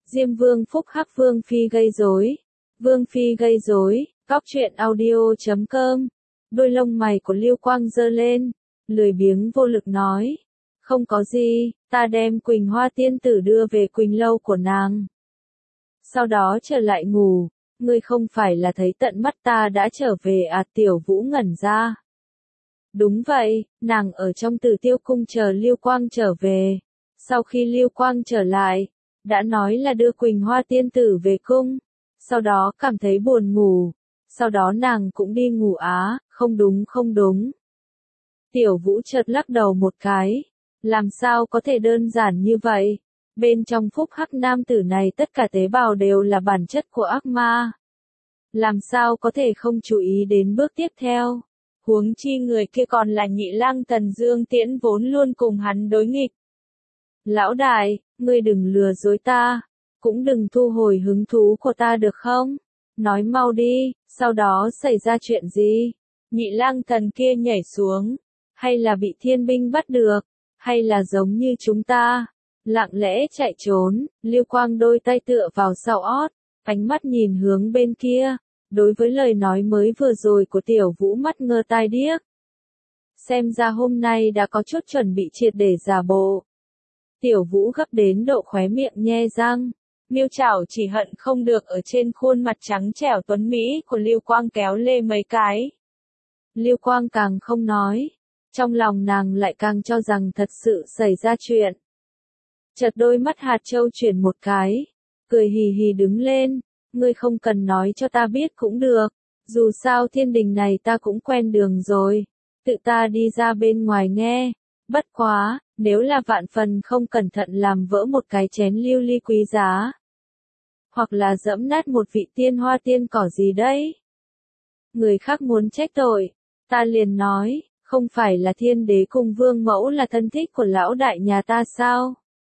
Diêm Vương phúc hắc Vương Phi gây rối. Vương Phi gây rối, góc truyện audio.com. Đôi lông mày của Lưu Quang giơ lên, lười biếng vô lực nói. Không có gì, ta đem Quỳnh Hoa tiên tử đưa về Quỳnh lâu của nàng. Sau đó trở lại ngủ, ngươi không phải là thấy tận mắt ta đã trở về à? Tiểu Vũ ngẩn ra. Đúng vậy, nàng ở trong Tử Tiêu cung chờ Lưu Quang trở về. Sau khi Lưu Quang trở lại, đã nói là đưa Quỳnh Hoa tiên tử về cung. Sau đó cảm thấy buồn ngủ. Sau đó nàng cũng đi ngủ á, không đúng. Tiểu Vũ chợt lắc đầu một cái. Làm sao có thể đơn giản như vậy? Bên trong phúc hắc nam tử này tất cả tế bào đều là bản chất của ác ma. Làm sao có thể không chú ý đến bước tiếp theo? Huống chi người kia còn là Nhị Lang Tần Dương Tiễn vốn luôn cùng hắn đối nghịch. Lão đại, ngươi đừng lừa dối ta, cũng đừng thu hồi hứng thú của ta được không? Nói mau đi, sau đó xảy ra chuyện gì? Nhị Lang Thần kia nhảy xuống, hay là bị thiên binh bắt được, hay là giống như chúng ta, lặng lẽ chạy trốn? Lưu Quang đôi tay tựa vào sau ót, ánh mắt nhìn hướng bên kia. Đối với lời nói mới vừa rồi của Tiểu Vũ mắt ngơ tai điếc. Xem ra hôm nay đã có chút chuẩn bị triệt để giả bộ. Tiểu Vũ gấp đến độ khóe miệng nhe răng. Miêu Trảo chỉ hận không được ở trên khuôn mặt trắng trẻo tuấn mỹ của Lưu Quang kéo lê mấy cái. Lưu Quang càng không nói. Trong lòng nàng lại càng cho rằng thật sự xảy ra chuyện. Chợt đôi mắt hạt châu chuyển một cái. Cười hì hì đứng lên. Ngươi không cần nói cho ta biết cũng được, dù sao thiên đình này ta cũng quen đường rồi, tự ta đi ra bên ngoài nghe, bất quá, nếu là vạn phần không cẩn thận làm vỡ một cái chén lưu ly quý giá, hoặc là dẫm nát một vị tiên hoa tiên cỏ gì đấy. Người khác muốn trách tội, ta liền nói, không phải là Thiên Đế cùng Vương Mẫu là thân thích của lão đại nhà ta sao?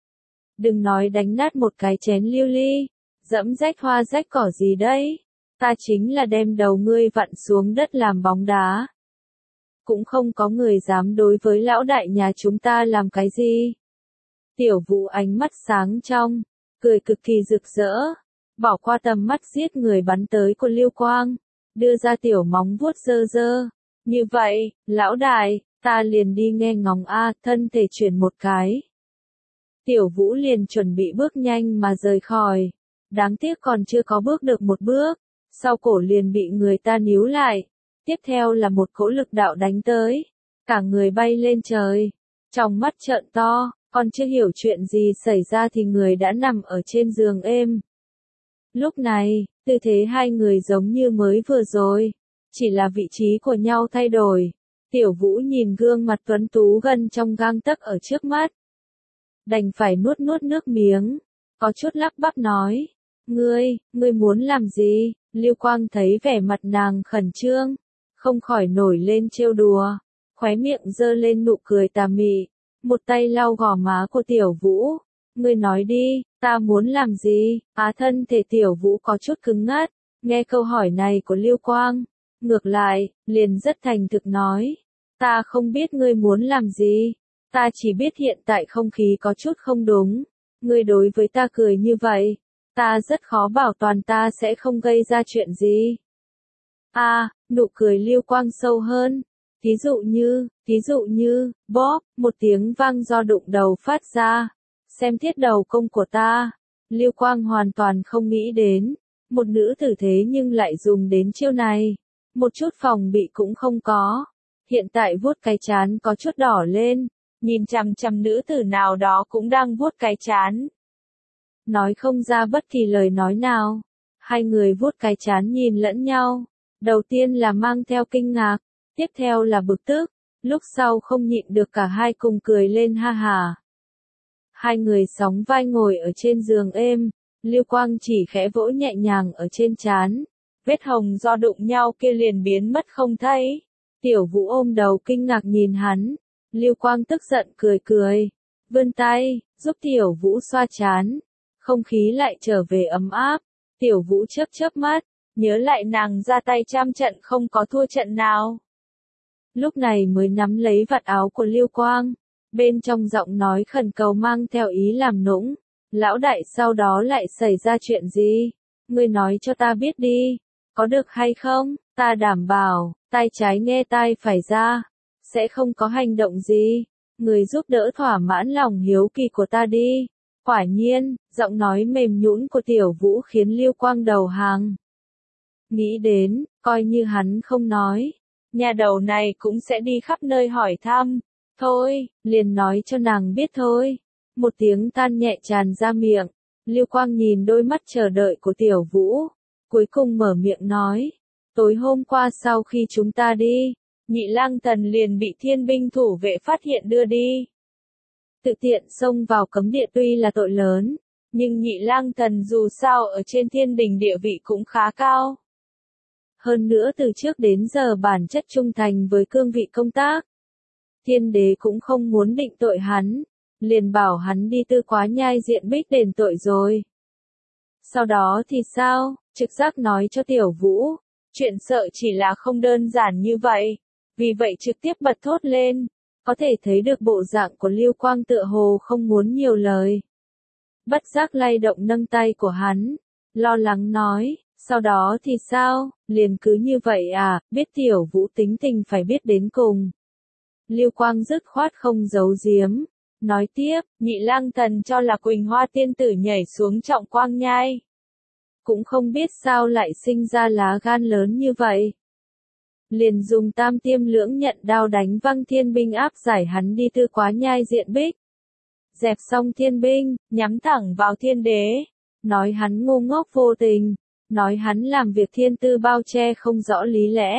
Đừng nói đánh nát một cái chén lưu ly. Dẫm rách hoa rách cỏ gì đấy, ta chính là đem đầu ngươi vặn xuống đất làm bóng đá. Cũng không có người dám đối với lão đại nhà chúng ta làm cái gì. Tiểu Vũ ánh mắt sáng trong, cười cực kỳ rực rỡ, bỏ qua tầm mắt giết người bắn tới của Lưu Quang, đưa ra tiểu móng vuốt dơ dơ. Như vậy, lão đại, ta liền đi nghe ngóng a, thân thể chuyển một cái. Tiểu Vũ liền chuẩn bị bước nhanh mà rời khỏi. Đáng tiếc còn chưa có bước được một bước, sau cổ liền bị người ta níu lại. Tiếp theo là một cỗ lực đạo đánh tới, cả người bay lên trời, trong mắt trợn to, còn chưa hiểu chuyện gì xảy ra thì người đã nằm ở trên giường êm. Lúc này, tư thế hai người giống như mới vừa rồi, chỉ là vị trí của nhau thay đổi. Tiểu Vũ nhìn gương mặt tuấn tú gần trong gang tấc ở trước mắt, đành phải nuốt nước miếng, có chút lắp bắp nói. Ngươi muốn làm gì? Lưu Quang thấy vẻ mặt nàng khẩn trương, không khỏi nổi lên trêu đùa, khóe miệng giơ lên nụ cười tà mị, một tay lau gò má của Tiểu Vũ. Ngươi nói đi, ta muốn làm gì? Thân thể Tiểu Vũ có chút cứng ngắc, nghe câu hỏi này của Lưu Quang, ngược lại, liền rất thành thực nói, ta không biết ngươi muốn làm gì, ta chỉ biết hiện tại không khí có chút không đúng, ngươi đối với ta cười như vậy. Ta rất khó bảo toàn ta sẽ không gây ra chuyện gì. Nụ cười Lưu Quang sâu hơn. Thí dụ như, bóp, một tiếng vang do đụng đầu phát ra. Xem thiết đầu công của ta. Lưu Quang hoàn toàn không nghĩ đến. Một nữ tử thế nhưng lại dùng đến chiêu này. Một chút phòng bị cũng không có. Hiện tại vuốt cái trán có chút đỏ lên. Nhìn chằm chằm nữ tử nào đó cũng đang vuốt cái trán. Nói không ra bất kỳ lời nói nào. Hai người vuốt cái trán nhìn lẫn nhau. Đầu tiên là mang theo kinh ngạc, tiếp theo là bực tức, lúc sau không nhịn được cả hai cùng cười lên ha hà. Hai người sóng vai ngồi ở trên giường êm, Lưu Quang chỉ khẽ vỗ nhẹ nhàng ở trên trán, vết hồng do đụng nhau kia liền biến mất không thấy. Tiểu Vũ ôm đầu kinh ngạc nhìn hắn, Lưu Quang tức giận cười, vươn tay, giúp Tiểu Vũ xoa trán. Không khí lại trở về ấm áp, Tiểu Vũ chớp mắt, nhớ lại nàng ra tay trăm trận không có thua trận nào. Lúc này mới nắm lấy vạt áo của Lưu Quang, bên trong giọng nói khẩn cầu mang theo ý làm nũng, Lão đại sau đó lại xảy ra chuyện gì? Ngươi nói cho ta biết đi, có được hay không? Ta đảm bảo, tai trái nghe tai phải ra, sẽ không có hành động gì. Người giúp đỡ thỏa mãn lòng hiếu kỳ của ta đi. Quả nhiên, giọng nói mềm nhũn của Tiểu Vũ khiến Lưu Quang đầu hàng. Nghĩ đến, coi như hắn không nói, nhà đầu này cũng sẽ đi khắp nơi hỏi thăm. Thôi, liền nói cho nàng biết thôi. Một tiếng than nhẹ tràn ra miệng. Lưu Quang nhìn đôi mắt chờ đợi của Tiểu Vũ, cuối cùng mở miệng nói. Tối hôm qua sau khi chúng ta đi, Nhị Lang Thần liền bị thiên binh thủ vệ phát hiện đưa đi. Tự tiện xông vào cấm địa tuy là tội lớn, nhưng Nhị Lang Thần dù sao ở trên thiên đình địa vị cũng khá cao. Hơn nữa từ trước đến giờ bản chất trung thành với cương vị công tác. Thiên đế cũng không muốn định tội hắn, liền bảo hắn đi Tư Quá Nhai diện bích đền tội rồi. Sau đó thì sao? Trực giác nói cho Tiểu Vũ, chuyện sợ chỉ là không đơn giản như vậy, vì vậy trực tiếp bật thốt lên, có thể thấy được bộ dạng của Lưu Quang tựa hồ không muốn nhiều lời. Bất giác lay động nâng tay của hắn, lo lắng nói, sau đó thì sao, liền cứ như vậy à, biết Tiểu Vũ tính tình phải biết đến cùng. Lưu Quang dứt khoát không giấu giếm, nói tiếp, Nhị Lang Thần cho là Quỳnh Hoa tiên tử nhảy xuống Trọng Quang Nhai. Cũng không biết sao lại sinh ra lá gan lớn như vậy. Liền dùng tam tiêm lưỡng nhận đao đánh văng thiên binh áp giải hắn đi Tư Quá Nhai diện bích. Dẹp xong thiên binh, nhắm thẳng vào thiên đế. Nói hắn ngu ngốc vô tình. Nói hắn làm việc thiên tư bao che không rõ lý lẽ.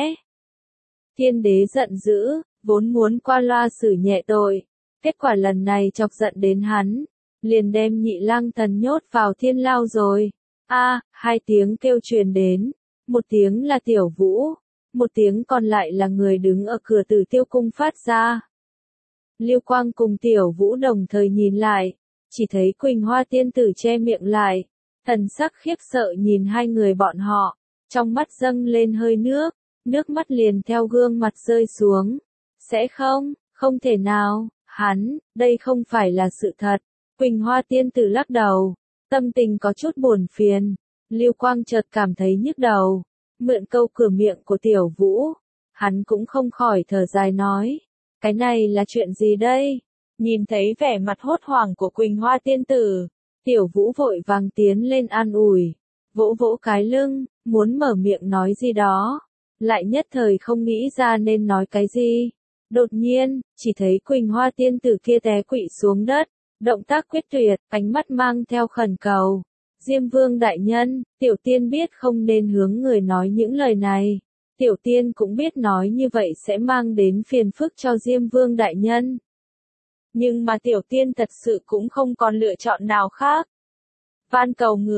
Thiên đế giận dữ, vốn muốn qua loa xử nhẹ tội. Kết quả lần này chọc giận đến hắn. Liền đem Nhị Lang Thần nhốt vào thiên lao rồi. Hai tiếng kêu truyền đến. Một tiếng là Tiểu Vũ. Một tiếng còn lại là người đứng ở cửa Tử Tiêu cung phát ra. Lưu Quang cùng Tiểu Vũ đồng thời nhìn lại. Chỉ thấy Quỳnh Hoa tiên tử che miệng lại. Thần sắc khiếp sợ nhìn hai người bọn họ. Trong mắt dâng lên hơi nước. Nước mắt liền theo gương mặt rơi xuống. Sẽ không, không thể nào, đây không phải là sự thật. Quỳnh Hoa tiên tử lắc đầu. Tâm tình có chút buồn phiền. Lưu Quang chợt cảm thấy nhức đầu. Mượn câu cửa miệng của Tiểu Vũ. Hắn cũng không khỏi thở dài nói. Cái này là chuyện gì đây? Nhìn thấy vẻ mặt hốt hoảng của Quỳnh Hoa tiên tử. Tiểu Vũ vội vàng tiến lên an ủi. Vỗ vỗ cái lưng, muốn mở miệng nói gì đó. Lại nhất thời không nghĩ ra nên nói cái gì. Đột nhiên, chỉ thấy Quỳnh Hoa tiên tử kia té quỵ xuống đất. Động tác quyết tuyệt, ánh mắt mang theo khẩn cầu. Diêm Vương đại nhân, Tiểu Tiên biết không nên hướng người nói những lời này. Tiểu Tiên cũng biết nói như vậy sẽ mang đến phiền phức cho Diêm Vương đại nhân. Nhưng mà Tiểu Tiên thật sự cũng không còn lựa chọn nào khác. Van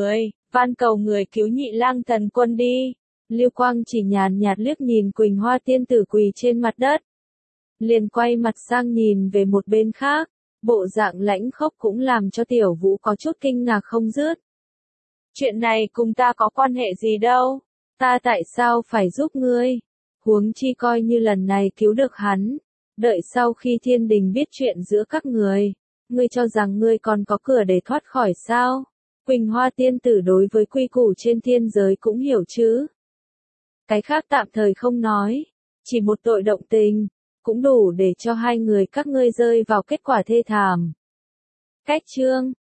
cầu người cứu Nhị Lang Thần quân đi. Lưu Quang chỉ nhàn nhạt liếc nhìn Quỳnh Hoa tiên tử quỳ trên mặt đất. Liền quay mặt sang nhìn về một bên khác. Bộ dạng lãnh khốc cũng làm cho Tiểu Vũ có chút kinh ngạc không dứt. Chuyện này cùng ta có quan hệ gì đâu? Ta tại sao phải giúp ngươi? Huống chi coi như lần này cứu được hắn. Đợi sau khi thiên đình biết chuyện giữa các người. Ngươi cho rằng ngươi còn có cửa để thoát khỏi sao? Quỳnh Hoa tiên tử đối với quy củ trên thiên giới cũng hiểu chứ. Cái khác tạm thời không nói. Chỉ một tội động tình. Cũng đủ để cho hai người các ngươi rơi vào kết quả thê thảm. Cách chương